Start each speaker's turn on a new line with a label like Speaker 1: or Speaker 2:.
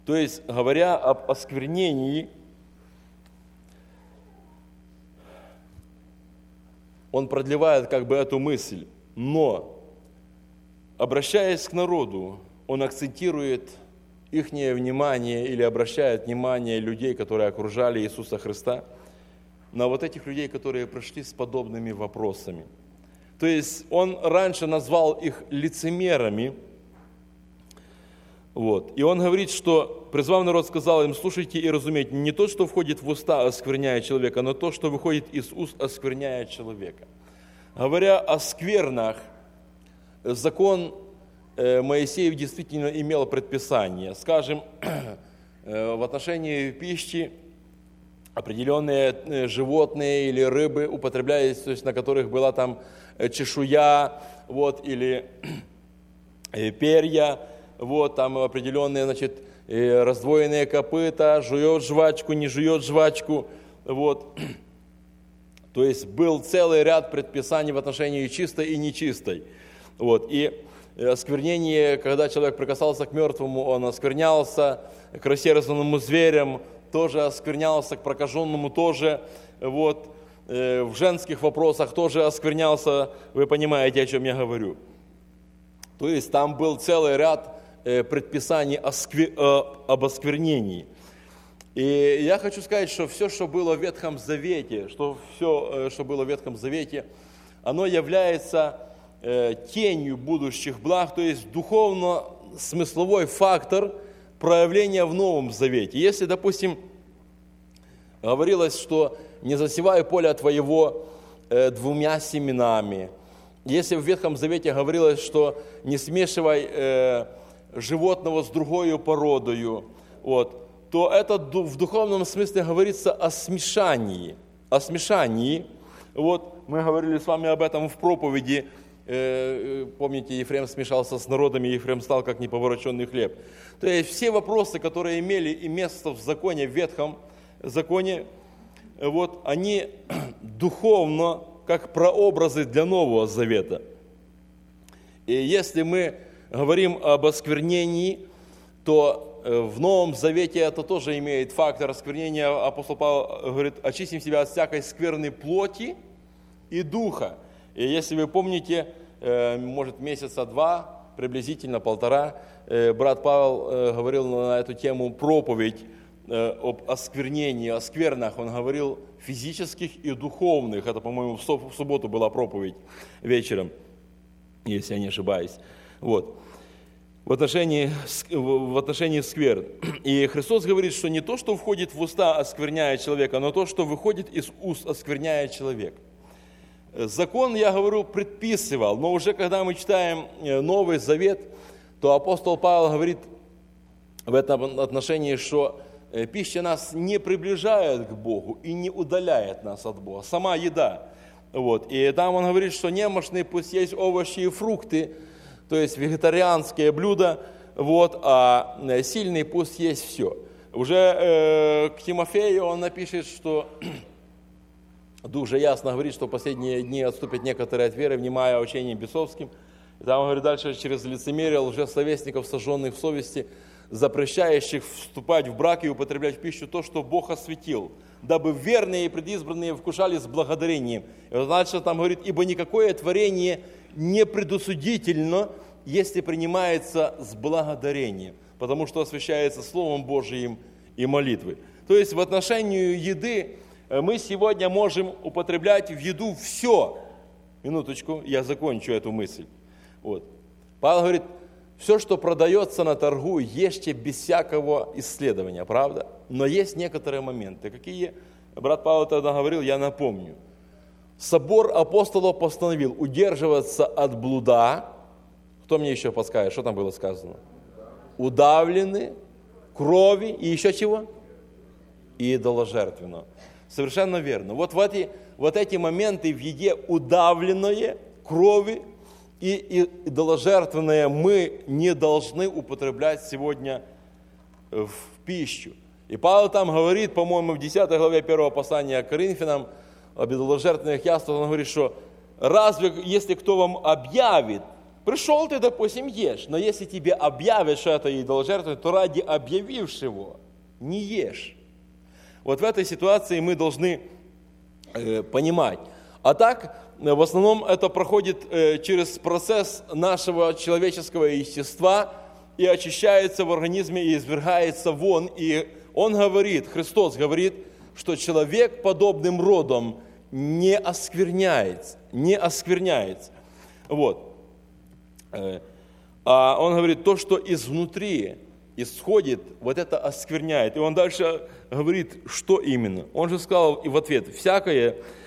Speaker 1: То есть, говоря об осквернении, он продлевает как бы эту мысль, но, обращаясь к народу, он акцентирует их внимание или обращает внимание людей, которые окружали Иисуса Христа, на вот этих людей, которые пришли с подобными вопросами. То есть он раньше назвал их лицемерами. Вот. И он говорит, что, призвав народ, сказал им: слушайте и разумейте, не то, что входит в уста, оскверняет человека, но то, что выходит из уст, оскверняет человека. Говоря о сквернах, закон Моисеев действительно имел предписание. Скажем, в отношении пищи определенные животные или рыбы употреблялись, то есть на которых была там чешуя, вот, или перья, вот, там определенные, значит, раздвоенные копыта, жует жвачку, не жует жвачку, вот. То есть был целый ряд предписаний в отношении чистой и нечистой. Вот. И осквернение, когда человек прикасался к мертвому, он осквернялся, к рассерзанному зверям тоже осквернялся, к прокаженному тоже, вот. В женских вопросах тоже осквернялся, вы понимаете, о чем я говорю. То есть там был целый ряд предписаний об осквернении. И я хочу сказать, что все, что было в Ветхом Завете, оно является тенью будущих благ, то есть духовно-смысловой фактор проявления в Новом Завете. Если, допустим, говорилось, что не засевай поле твоего двумя семенами, если в Ветхом Завете говорилось, что не смешивай животного с другой породою, вот, то это в духовном смысле говорится о смешании. О смешании. Вот, мы говорили с вами об этом в проповеди. Помните, Ефрем смешался с народами, и Ефрем стал как неповороченный хлеб. То есть все вопросы, которые имели и место в законе, в Ветхом законе, вот, они духовно, как прообразы для Нового Завета. И если мы говорим об осквернении, то в Новом Завете это тоже имеет фактор осквернения. Апостол Павел говорит: очистим себя от всякой скверной плоти и духа. И если вы помните, может, месяца два, приблизительно полтора, брат Павел говорил на эту тему проповедь об осквернении, о сквернах. Он говорил физических и духовных. Это, по-моему, в субботу была проповедь вечером, если я не ошибаюсь. Вот. В отношении скверн. И Христос говорит, что не то, что входит в уста, оскверняет человека, но то, что выходит из уст, оскверняет человека. Закон, я говорю, предписывал, но уже когда мы читаем Новый Завет, то апостол Павел говорит в этом отношении, что пища нас не приближает к Богу и не удаляет нас от Бога, сама еда. Вот. И там он говорит, что немощные пусть есть овощи и фрукты, то есть вегетарианские блюда, вот, а сильный пусть есть все. Уже к Тимофею он напишет, что Дух же ясно говорит, что в последние дни отступят некоторые от веры, внимая учениям бесовским. И там он говорит дальше: через лицемерие лжесловесников, сожженных в совести, запрещающих вступать в брак и употреблять в пищу то, что Бог осветил, дабы верные и предизбранные вкушали с благодарением. И вот дальше там говорит: ибо никакое творение не предусудительно, если принимается с благодарением, потому что освящается Словом Божиим и молитвой. То есть в отношении еды мы сегодня можем употреблять в еду все. Минуточку, я закончу эту мысль. Вот. Павел говорит: все, что продается на торгу, ешьте без всякого исследования, правда? Но есть некоторые моменты. Какие? Брат Павел тогда говорил, я напомню. Собор апостолов постановил удерживаться от блуда. Кто мне еще подскажет, что там было сказано? Удавлены, крови и еще чего? И идоложертвенного. Совершенно верно. Вот эти моменты в еде удавленное, крови и идоложертвенное мы не должны употреблять сегодня в пищу. И Павел там говорит, по-моему, в 10 главе 1 послания к Коринфянам об идоложертвенных яствах, он говорит, что разве, если кто вам объявит Пришел ты, допустим, ешь, но если тебе объявят, что это идоложертвование, то ради объявившего не ешь. Вот в этой ситуации мы должны понимать. А так, в основном это проходит через процесс нашего человеческого естества и очищается в организме и извергается вон. И он говорит, Христос говорит, что человек подобным родом не оскверняется. Вот. А он говорит, то, что изнутри исходит, вот это оскверняет. И он дальше говорит, что именно. Он же сказал и в ответ, всякое,